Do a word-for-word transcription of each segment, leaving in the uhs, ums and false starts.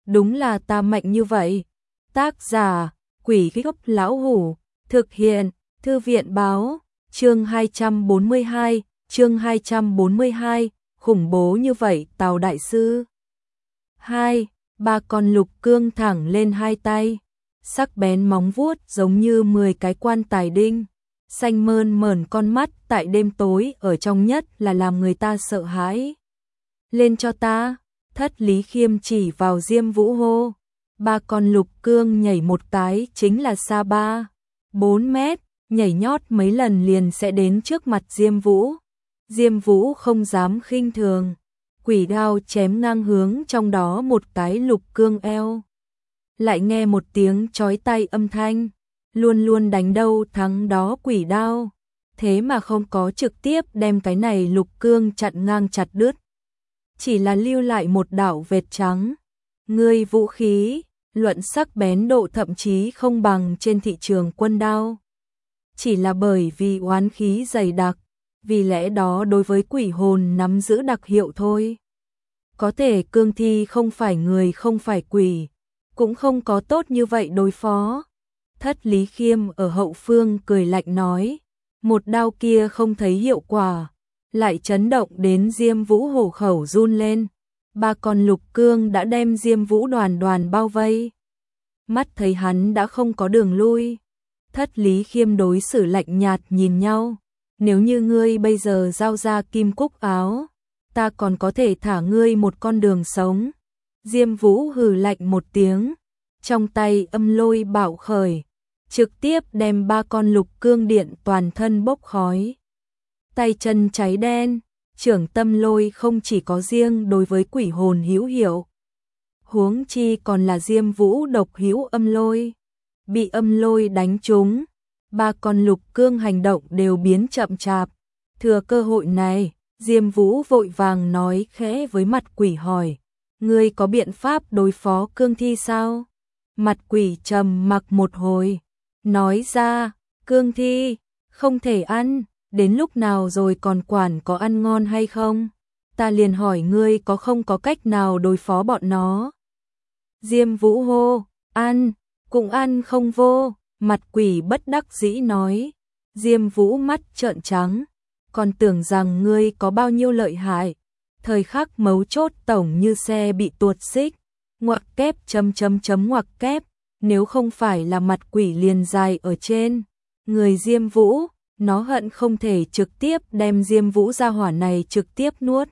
đúng là ta mạnh như vậy. Tác giả, Quỷ Gốc Lão Hủ, thực hiện, Thư viện báo, chương hai trăm bốn mươi hai, chương hai trăm bốn mươi hai, khủng bố như vậy Tào đại sư. Hai, ba con lục cương thẳng lên hai tay, sắc bén móng vuốt giống như mười cái quan tài đinh, xanh mơn mởn con mắt tại đêm tối ở trong nhất là làm người ta sợ hãi. Lên cho ta, Thất Lý Khiêm chỉ vào Diêm Vũ hô. Ba con lục cương nhảy một cái chính là xa ba, bốn mét, nhảy nhót mấy lần liền sẽ đến trước mặt Diêm Vũ. Diêm Vũ không dám khinh thường, quỷ đao chém ngang hướng trong đó một cái lục cương eo. Lại nghe một tiếng chói tai âm thanh, luôn luôn đánh đâu thắng đó quỷ đao, thế mà không có trực tiếp đem cái này lục cương chặn ngang chặt đứt, chỉ là lưu lại một đạo vệt trắng. Ngươi vũ khí, luận sắc bén độ thậm chí không bằng trên thị trường quân đao. Chỉ là bởi vì oán khí dày đặc, vì lẽ đó đối với quỷ hồn nắm giữ đặc hiệu thôi. Có thể cương thi không phải người không phải quỷ, cũng không có tốt như vậy đối phó. Thất Lý Khiêm ở hậu phương cười lạnh nói, một đao kia không thấy hiệu quả, lại chấn động đến Diêm Vũ hổ khẩu run lên. Ba con lục cương đã đem Diêm Vũ đoàn đoàn bao vây. Mắt thấy hắn đã không có đường lui, Thất Lý Khiêm đối xử lạnh nhạt nhìn nhau. Nếu như ngươi bây giờ giao ra kim cúc áo, ta còn có thể thả ngươi một con đường sống. Diêm Vũ hừ lạnh một tiếng, trong tay âm lôi bạo khởi, trực tiếp đem ba con lục cương điện toàn thân bốc khói. Tay chân cháy đen, trưởng tâm lôi không chỉ có riêng đối với quỷ hồn hữu hiệu, huống chi còn là Diêm Vũ độc hữu âm lôi. Bị âm lôi đánh trúng, ba con lục cương hành động đều biến chậm chạp. Thừa cơ hội này, Diêm Vũ vội vàng nói khẽ với mặt quỷ hỏi, ngươi có biện pháp đối phó cương thi sao? Mặt quỷ trầm mặc một hồi, nói ra, cương thi, không thể ăn, đến lúc nào rồi còn quản có ăn ngon hay không? Ta liền hỏi ngươi có không có cách nào đối phó bọn nó? Diêm Vũ hô, ăn, cũng ăn không vô, mặt quỷ bất đắc dĩ nói. Diêm Vũ mắt trợn trắng, còn tưởng rằng ngươi có bao nhiêu lợi hại. Thời khắc mấu chốt tổng như xe bị tuột xích, ngoặc kép chấm chấm chấm ngoặc kép, nếu không phải là mặt quỷ liền dài ở trên người Diêm Vũ, nó hận không thể trực tiếp đem Diêm Vũ ra hỏa này trực tiếp nuốt.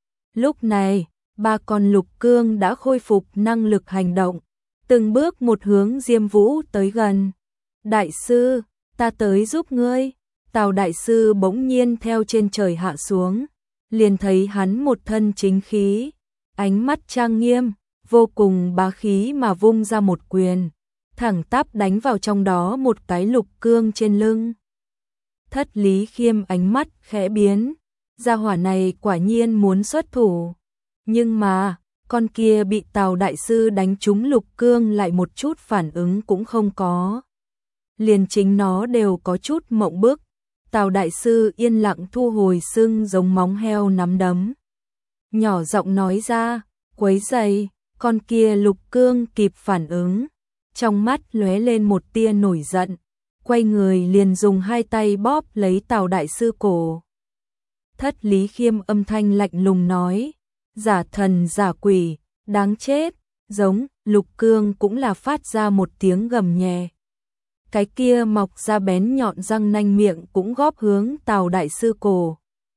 Lúc này, ba con lục cương đã khôi phục năng lực hành động, từng bước một hướng Diêm Vũ tới gần. Đại sư, ta tới giúp ngươi. Tào đại sư bỗng nhiên theo trên trời hạ xuống, liền thấy hắn một thân chính khí, ánh mắt trang nghiêm, vô cùng bá khí mà vung ra một quyền, thẳng tắp đánh vào trong đó một cái lục cương trên lưng. Thất Lý Khiêm ánh mắt khẽ biến, gia hỏa này quả nhiên muốn xuất thủ, nhưng mà con kia bị Tào đại sư đánh trúng lục cương lại một chút phản ứng cũng không có. Liền chính nó đều có chút mộng bức. Tào đại sư yên lặng thu hồi sưng giống móng heo nắm đấm, nhỏ giọng nói ra, quấy rầy. Con kia lục cương kịp phản ứng, trong mắt lóe lên một tia nổi giận, quay người liền dùng hai tay bóp lấy Tào đại sư cổ. Thất Lý Khiêm âm thanh lạnh lùng nói, giả thần giả quỷ, đáng chết. Giống, lục cương cũng là phát ra một tiếng gầm nhẹ. Cái kia mọc ra bén nhọn răng nanh miệng cũng góp hướng Tào đại sư cổ.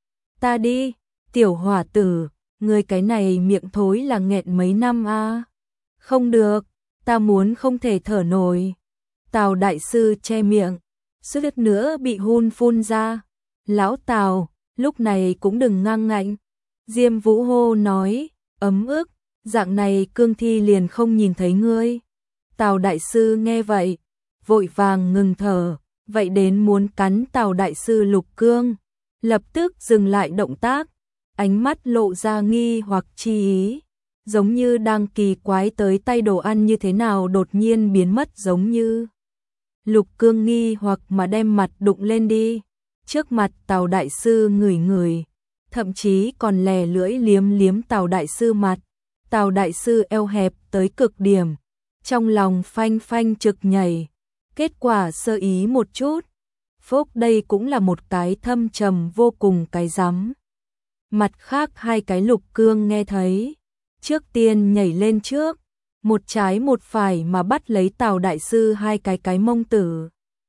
Ta đi, tiểu hỏa tử, ngươi cái này miệng thối là nghẹn mấy năm a? À? Không được, ta muốn không thể thở nổi. Tào đại sư che miệng, suýt nữa bị hun phun ra. Lão Tào, lúc này cũng đừng ngang ngạnh. Diêm Vũ hô nói, ấm ức, dạng này cương thi liền không nhìn thấy ngươi. Tào đại sư nghe vậy, vội vàng ngừng thở, vậy đến muốn cắn Tào đại sư lục cương, lập tức dừng lại động tác, ánh mắt lộ ra nghi hoặc chi ý, giống như đang kỳ quái tới tay đồ ăn như thế nào đột nhiên biến mất giống như. Lục cương nghi hoặc mà đem mặt đụng lên đi, trước mặt Tào đại sư ngửi ngửi, thậm chí còn lè lưỡi liếm liếm Tào đại sư mặt, Tào đại sư eo hẹp tới cực điểm, trong lòng phanh phanh trực nhảy, kết quả sơ ý một chút. Phúc đây cũng là một cái thâm trầm vô cùng cái rắm. Mặt khác hai cái lục cương nghe thấy, trước tiên nhảy lên trước, một trái một phải mà bắt lấy Tào đại sư hai cái cái mông tử.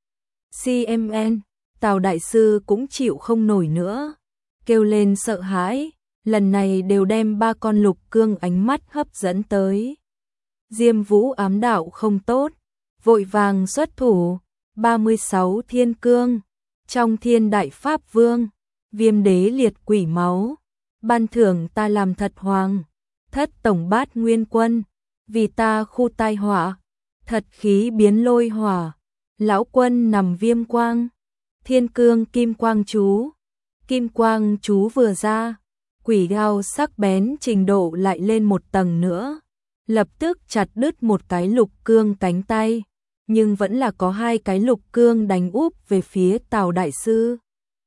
xê em en, Tào đại sư cũng chịu không nổi nữa, kêu lên sợ hãi, lần này đều đem ba con lục cương ánh mắt hấp dẫn tới. Diêm Vũ ám đạo không tốt, vội vàng xuất thủ, ba mươi sáu thiên cương, trong thiên đại pháp vương, viêm đế liệt quỷ máu, ban thưởng ta làm thật hoàng, thất tổng bát nguyên quân, vì ta khu tai họa, thật khí biến lôi hỏa, lão quân nằm viêm quang, thiên cương kim quang chú, kim quang chú vừa ra, quỷ gao sắc bén trình độ lại lên một tầng nữa, lập tức chặt đứt một cái lục cương cánh tay, nhưng vẫn là có hai cái lục cương đánh úp về phía Tào đại sư.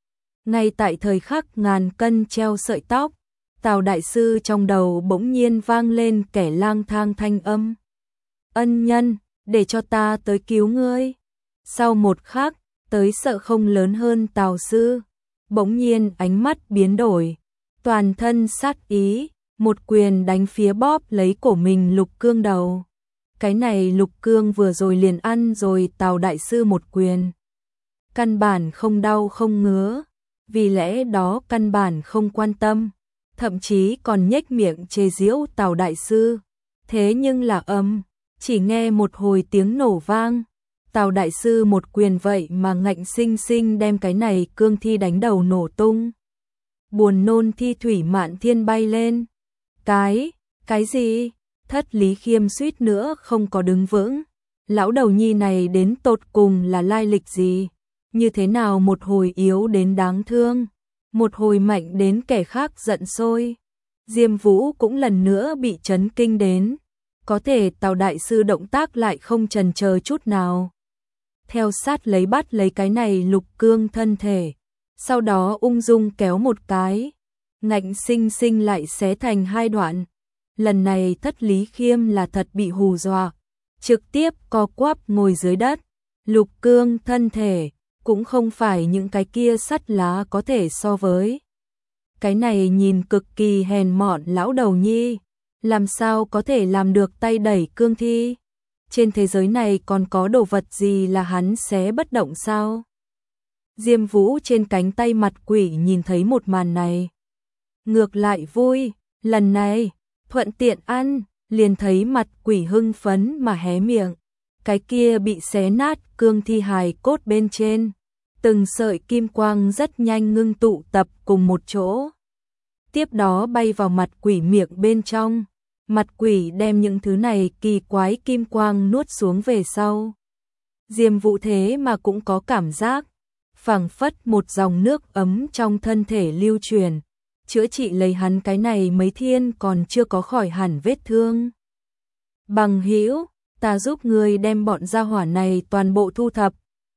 Ngay tại thời khắc ngàn cân treo sợi tóc, Tào đại sư trong đầu bỗng nhiên vang lên kẻ lang thang thanh âm. Ân nhân, để cho ta tới cứu ngươi. Sau một khắc, tới sợ không lớn hơn Tào sư, bỗng nhiên ánh mắt biến đổi, toàn thân sát ý, một quyền đánh phía bóp lấy cổ mình lục cương đầu. Cái này lục cương vừa rồi liền ăn rồi Tào đại sư một quyền. Căn bản không đau không ngứa, vì lẽ đó căn bản không quan tâm, thậm chí còn nhếch miệng chê giễu Tào đại sư. Thế nhưng là âm, chỉ nghe một hồi tiếng nổ vang, Tào đại sư một quyền vậy mà ngạnh sinh sinh đem cái này cương thi đánh đầu nổ tung. Buồn nôn thi thủy mạn thiên bay lên. Cái, cái gì? Thất Lý Khiêm suýt nữa không có đứng vững. Lão đầu nhi này đến tột cùng là lai lịch gì? Như thế nào một hồi yếu đến đáng thương, một hồi mạnh đến kẻ khác giận sôi. Diêm Vũ cũng lần nữa bị chấn kinh đến. Có thể Tào đại sư động tác lại không chần chờ chút nào. Theo sát lấy bắt lấy cái này lục cương thân thể, sau đó ung dung kéo một cái, ngạnh sinh sinh lại xé thành hai đoạn. Lần này Thất Lý Khiêm là thật bị hù dọa, trực tiếp co quắp ngồi dưới đất. Lục cương thân thể cũng không phải những cái kia sắt lá có thể so với. Cái này nhìn cực kỳ hèn mọn lão đầu nhi, làm sao có thể làm được tay đẩy cương thi? Trên thế giới này còn có đồ vật gì là hắn xé bất động sao? Diêm Vũ trên cánh tay mặt quỷ nhìn thấy một màn này, ngược lại vui, lần này thuận tiện ăn, liền thấy mặt quỷ hưng phấn mà hé miệng. Cái kia bị xé nát cương thi hài cốt bên trên, từng sợi kim quang rất nhanh ngưng tụ tập cùng một chỗ. Tiếp đó bay vào mặt quỷ miệng bên trong, mặt quỷ đem những thứ này kỳ quái kim quang nuốt xuống về sau. Diêm Vũ thế mà cũng có cảm giác, phảng phất một dòng nước ấm trong thân thể lưu truyền, chữa trị lấy hắn cái này mấy thiên còn chưa có khỏi hẳn vết thương. Bằng hữu, ta giúp ngươi đem bọn gia hỏa này toàn bộ thu thập.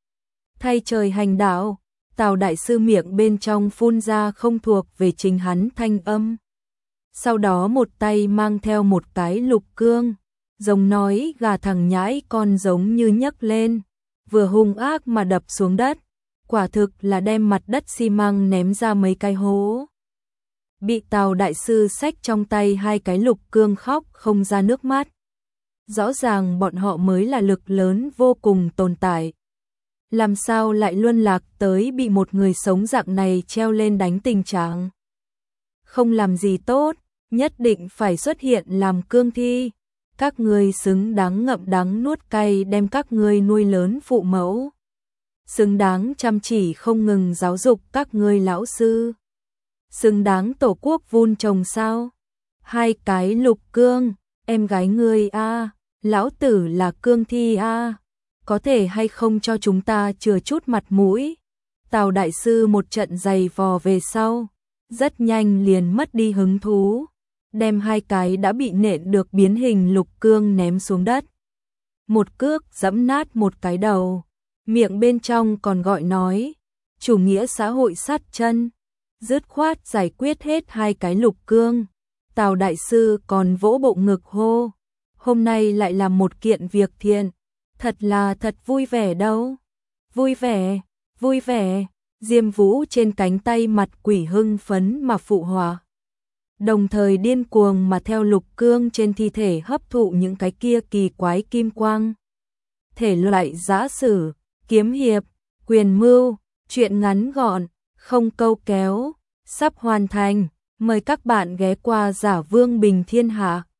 Thay trời hành đạo, Tào đại sư miệng bên trong phun ra không thuộc về chính hắn thanh âm. Sau đó một tay mang theo một cái lục cương, giống nói gà thằng nhãi con giống như nhấc lên, vừa hung ác mà đập xuống đất, quả thực là đem mặt đất xi măng ném ra mấy cái hố. Bị Tào đại sư xách trong tay hai cái lục cương khóc không ra nước mắt. Rõ ràng bọn họ mới là lực lớn vô cùng tồn tại. Làm sao lại luân lạc tới bị một người sống dạng này treo lên đánh tình trạng? Không làm gì tốt, nhất định phải xuất hiện làm cương thi. Các ngươi xứng đáng ngậm đắng nuốt cay đem các ngươi nuôi lớn phụ mẫu. Xứng đáng chăm chỉ không ngừng giáo dục các ngươi lão sư. Xứng đáng tổ quốc vun trồng sao? Hai cái lục cương, em gái ngươi a, lão tử là cương thi a, có thể hay không cho chúng ta chừa chút mặt mũi? Tào đại sư một trận giày vò về sau, rất nhanh liền mất đi hứng thú, đem hai cái đã bị nện được biến hình lục cương ném xuống đất. Một cước giẫm nát một cái đầu, miệng bên trong còn gọi nói, chủ nghĩa xã hội sát chân, dứt khoát giải quyết hết hai cái lục cương, Tào đại sư còn vỗ bộ ngực hô, hôm nay lại là một kiện việc thiện, thật là thật vui vẻ đâu. Vui vẻ, vui vẻ, Diêm Vũ trên cánh tay mặt quỷ hưng phấn mà phụ họa. Đồng thời điên cuồng mà theo Lục Cương trên thi thể hấp thụ những cái kia kỳ quái kim quang. Thể loại giã sử, kiếm hiệp, quyền mưu, truyện ngắn gọn, không câu kéo, sắp hoàn thành. Mời các bạn ghé qua Giả Vương Bình Thiên Hạ.